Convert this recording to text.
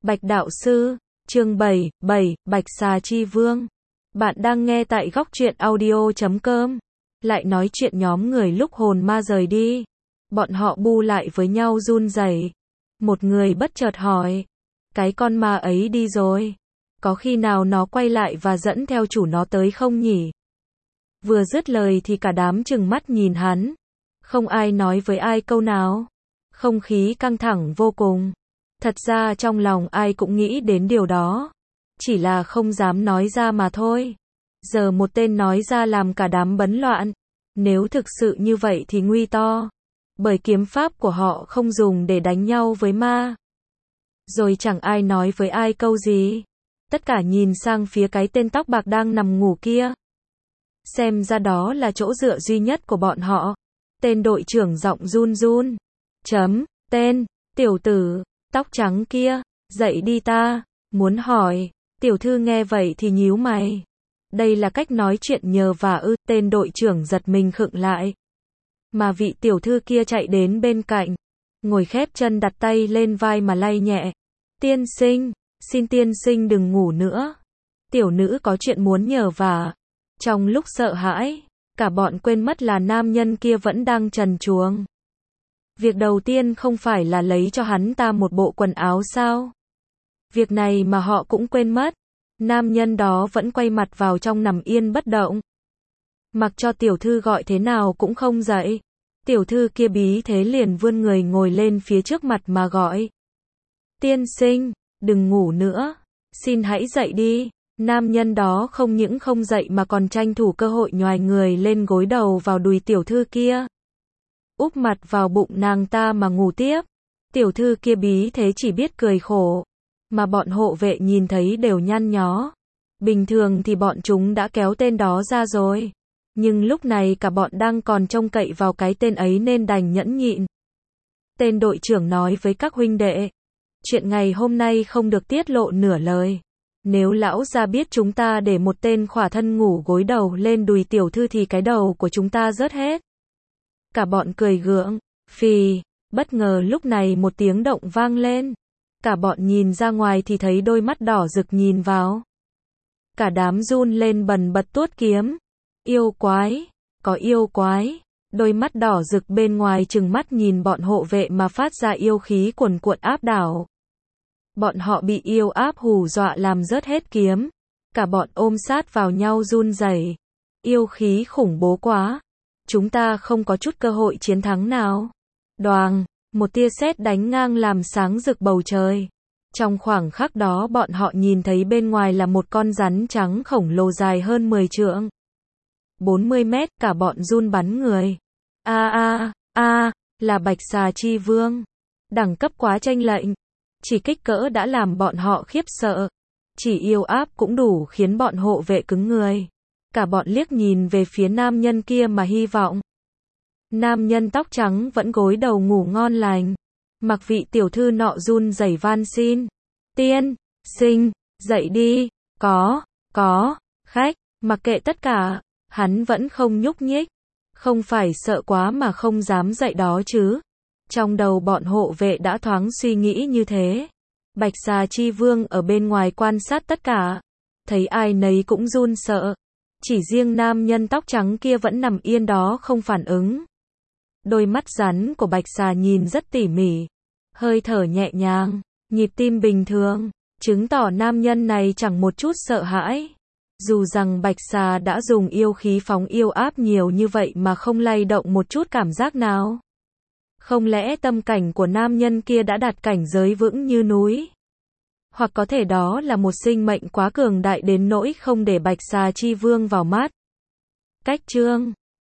Bạch đạo sư, chương 7, Bạch Xà Chi Vương. Bạn đang nghe tại góc truyện audio.com. Lại nói chuyện nhóm người lúc hồn ma rời đi. Bọn họ bu lại với nhau run rẩy. Một người bất chợt hỏi. Cái con ma ấy đi rồi. Có khi nào nó quay lại và dẫn theo chủ nó tới không nhỉ? Vừa dứt lời thì cả đám trừng mắt nhìn hắn. Không ai nói với ai câu nào. Không khí căng thẳng vô cùng. Thật ra trong lòng ai cũng nghĩ đến điều đó. Chỉ là không dám nói ra mà thôi. Giờ một tên nói ra làm cả đám bấn loạn. Nếu thực sự như vậy thì nguy to. Bởi kiếm pháp của họ không dùng để đánh nhau với ma. Rồi chẳng ai nói với ai câu gì. Tất cả nhìn sang phía cái tên tóc bạc đang nằm ngủ kia. Xem ra đó là chỗ dựa duy nhất của bọn họ. Tên đội trưởng giọng run run. Tên, tiểu tử, tóc trắng kia, dậy đi ta, muốn hỏi. Tiểu thư nghe vậy thì nhíu mày. Đây là cách nói chuyện nhờ vả ư? Tên đội trưởng giật mình khựng lại. Mà vị tiểu thư kia chạy đến bên cạnh. Ngồi khép chân đặt tay lên vai mà lay nhẹ. Tiên sinh, xin tiên sinh đừng ngủ nữa. Tiểu nữ có chuyện muốn nhờ vả. Trong lúc sợ hãi, cả bọn quên mất là nam nhân kia vẫn đang trần truồng. Việc đầu tiên không phải là lấy cho hắn ta một bộ quần áo sao? Việc này mà họ cũng quên mất. Nam nhân đó vẫn quay mặt vào trong nằm yên bất động. Mặc cho tiểu thư gọi thế nào cũng không dậy. Tiểu thư kia bí thế liền vươn người ngồi lên phía trước mặt mà gọi. Tiên sinh, đừng ngủ nữa. Xin hãy dậy đi. Nam nhân đó không những không dậy mà còn tranh thủ cơ hội nhoài người lên gối đầu vào đùi tiểu thư kia. Úp mặt vào bụng nàng ta mà ngủ tiếp. Tiểu thư kia bí thế chỉ biết cười khổ. Mà bọn hộ vệ nhìn thấy đều nhăn nhó. Bình thường thì bọn chúng đã kéo tên đó ra rồi. Nhưng lúc này cả bọn đang còn trông cậy vào cái tên ấy nên đành nhẫn nhịn. Tên đội trưởng nói với các huynh đệ. Chuyện ngày hôm nay không được tiết lộ nửa lời. Nếu lão gia biết chúng ta để một tên khỏa thân ngủ gối đầu lên đùi tiểu thư thì cái đầu của chúng ta rớt hết. Cả bọn cười gượng. Phì. Bất ngờ lúc này một tiếng động vang lên. Cả bọn nhìn ra ngoài thì thấy đôi mắt đỏ rực nhìn vào. Cả đám run lên bần bật tuốt kiếm. Yêu quái. Có yêu quái. Đôi mắt đỏ rực bên ngoài trừng mắt nhìn bọn hộ vệ mà phát ra yêu khí cuồn cuộn áp đảo. Bọn họ bị yêu áp hù dọa làm rớt hết kiếm. Cả bọn ôm sát vào nhau run rẩy. Yêu khí khủng bố quá. Chúng ta không có chút cơ hội chiến thắng nào. Đoàng, một tia sét đánh ngang làm sáng rực bầu trời. Trong khoảng khắc đó bọn họ nhìn thấy bên ngoài là một con rắn trắng khổng lồ dài hơn 10 trượng. 40 mét, cả bọn run bắn người. Là Bạch Xà Chi Vương. Đẳng cấp quá chênh lệch. Chỉ kích cỡ đã làm bọn họ khiếp sợ. Chỉ yêu áp cũng đủ khiến bọn hộ vệ cứng người. Cả bọn liếc nhìn về phía nam nhân kia mà hy vọng. Nam nhân tóc trắng vẫn gối đầu ngủ ngon lành. Mặc vị tiểu thư nọ run rẩy van xin. Tiên sinh, dậy đi. Có, khách, mặc kệ tất cả. Hắn vẫn không nhúc nhích. Không phải sợ quá mà không dám dậy đó chứ. Trong đầu bọn hộ vệ đã thoáng suy nghĩ như thế. Bạch Xà Chi Vương ở bên ngoài quan sát tất cả. Thấy ai nấy cũng run sợ. Chỉ riêng nam nhân tóc trắng kia vẫn nằm yên đó không phản ứng. Đôi mắt rắn của Bạch Xà nhìn rất tỉ mỉ. Hơi thở nhẹ nhàng, nhịp tim bình thường. Chứng tỏ nam nhân này chẳng một chút sợ hãi. Dù rằng Bạch Xà đã dùng yêu khí phóng yêu áp nhiều như vậy mà không lay động một chút cảm giác nào. Không lẽ tâm cảnh của nam nhân kia đã đạt cảnh giới vững như núi? Hoặc có thể đó là một sinh mệnh quá cường đại đến nỗi không để Bạch Xà Chi Vương vào mắt. Cách chương